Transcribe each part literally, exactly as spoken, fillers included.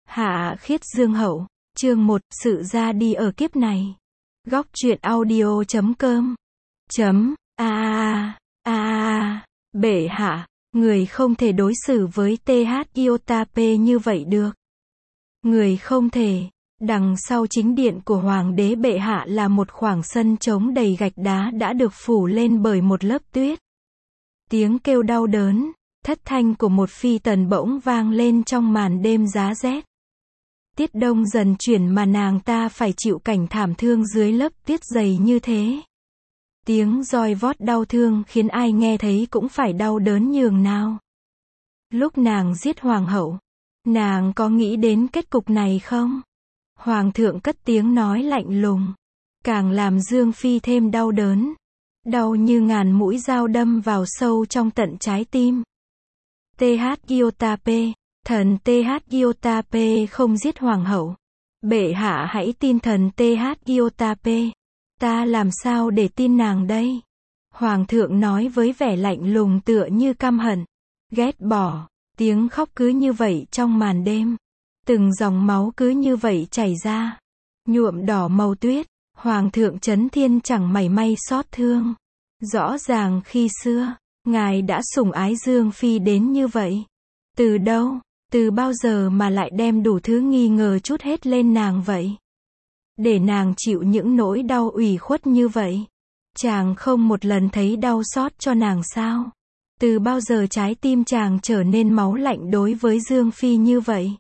Hạ Khiết Dương Hậu, chương một, sự ra đi ở kiếp này. Góc truyện audio chấm com chấm a a a a Bệ hạ, người không thể đối xử với tê hát Iotape như vậy được. Người không thể. Đằng sau chính điện của hoàng đế bệ hạ là một khoảng sân trống đầy gạch đá đã được phủ lên bởi một lớp tuyết. Tiếng kêu đau đớn, thất thanh của một phi tần bỗng vang lên trong màn đêm giá rét. Tiết đông dần chuyển mà nàng ta phải chịu cảnh thảm thương dưới lớp tuyết dày như thế. Tiếng roi vót đau thương khiến ai nghe thấy cũng phải đau đớn nhường nào. Lúc nàng giết hoàng hậu, nàng có nghĩ đến kết cục này không? Hoàng thượng cất tiếng nói lạnh lùng, càng làm Dương Phi thêm đau đớn. Đau như ngàn mũi dao đâm vào sâu trong tận trái tim. tê hát Iotape, thần tê hát Iotape không giết hoàng hậu. Bệ hạ hãy tin thần tê hát Iotape. Ta làm sao để tin nàng đây? Hoàng thượng nói với vẻ lạnh lùng tựa như căm hận, ghét bỏ. Tiếng khóc cứ như vậy trong màn đêm. Từng dòng máu cứ như vậy chảy ra, nhuộm đỏ màu tuyết. Hoàng thượng Chấn Thiên chẳng mảy may xót thương. Rõ ràng khi xưa, ngài đã sủng ái Dương Phi đến như vậy. Từ đâu, từ bao giờ mà lại đem đủ thứ nghi ngờ trút hết lên nàng vậy? Để nàng chịu những nỗi đau ủy khuất như vậy. Chàng không một lần thấy đau xót cho nàng sao? Từ bao giờ trái tim chàng trở nên máu lạnh đối với Dương Phi như vậy?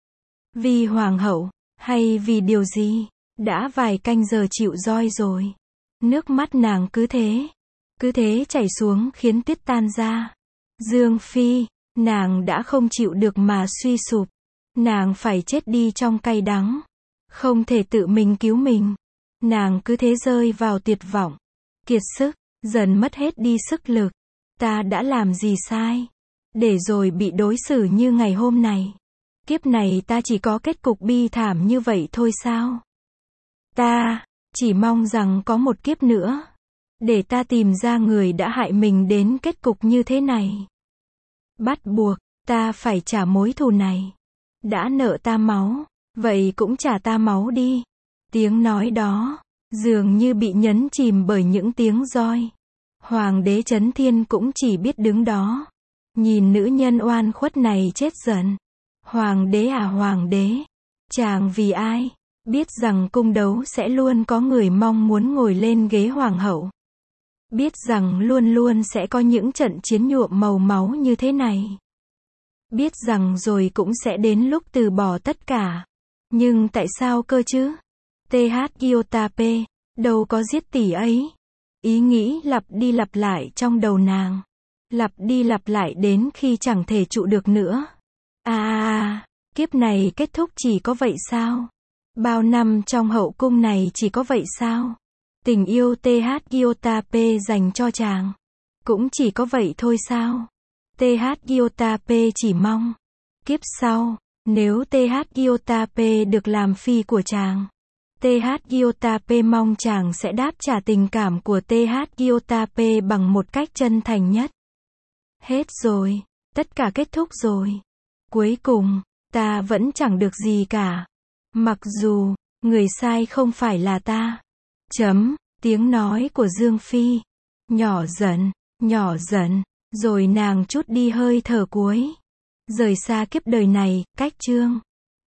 Vì hoàng hậu, hay vì điều gì? Đã vài canh giờ chịu roi rồi. Nước mắt nàng cứ thế, cứ thế chảy xuống khiến tuyết tan ra. Dương Phi, nàng đã không chịu được mà suy sụp. Nàng phải chết đi trong cay đắng. Không thể tự mình cứu mình. Nàng cứ thế rơi vào tuyệt vọng, kiệt sức, dần mất hết đi sức lực. Ta đã làm gì sai? Để rồi bị đối xử như ngày hôm này. Kiếp này ta chỉ có kết cục bi thảm như vậy thôi sao? Ta chỉ mong rằng có một kiếp nữa, để ta tìm ra người đã hại mình đến kết cục như thế này. Bắt buộc, ta phải trả mối thù này. Đã nợ ta máu, vậy cũng trả ta máu đi. Tiếng nói đó, dường như bị nhấn chìm bởi những tiếng roi. Hoàng đế Chấn Thiên cũng chỉ biết đứng đó, nhìn nữ nhân oan khuất này chết dần. Hoàng đế à hoàng đế, chàng vì ai? Biết rằng cung đấu sẽ luôn có người mong muốn ngồi lên ghế hoàng hậu. Biết rằng luôn luôn sẽ có những trận chiến nhuộm màu máu như thế này. Biết rằng rồi cũng sẽ đến lúc từ bỏ tất cả. Nhưng tại sao cơ chứ? tê hát Iotape, đâu có giết tỷ ấy. Ý nghĩ lặp đi lặp lại trong đầu nàng. Lặp đi lặp lại đến khi chẳng thể trụ được nữa. À, à, à, kiếp này kết thúc chỉ có vậy sao? Bao năm trong hậu cung này chỉ có vậy sao? Tình yêu tê hát Iotape dành cho chàng cũng chỉ có vậy thôi sao? tê hát Iotape chỉ mong kiếp sau, nếu tê hát Iotape được làm phi của chàng, tê hát Iotape mong chàng sẽ đáp trả tình cảm của tê hát Iotape bằng một cách chân thành nhất. Hết rồi, tất cả kết thúc rồi. Cuối cùng, ta vẫn chẳng được gì cả. Mặc dù, người sai không phải là ta. Chấm, tiếng nói của Dương Phi. Nhỏ dần, nhỏ dần, rồi nàng trút đi hơi thở cuối. Rời xa kiếp đời này, cách chương.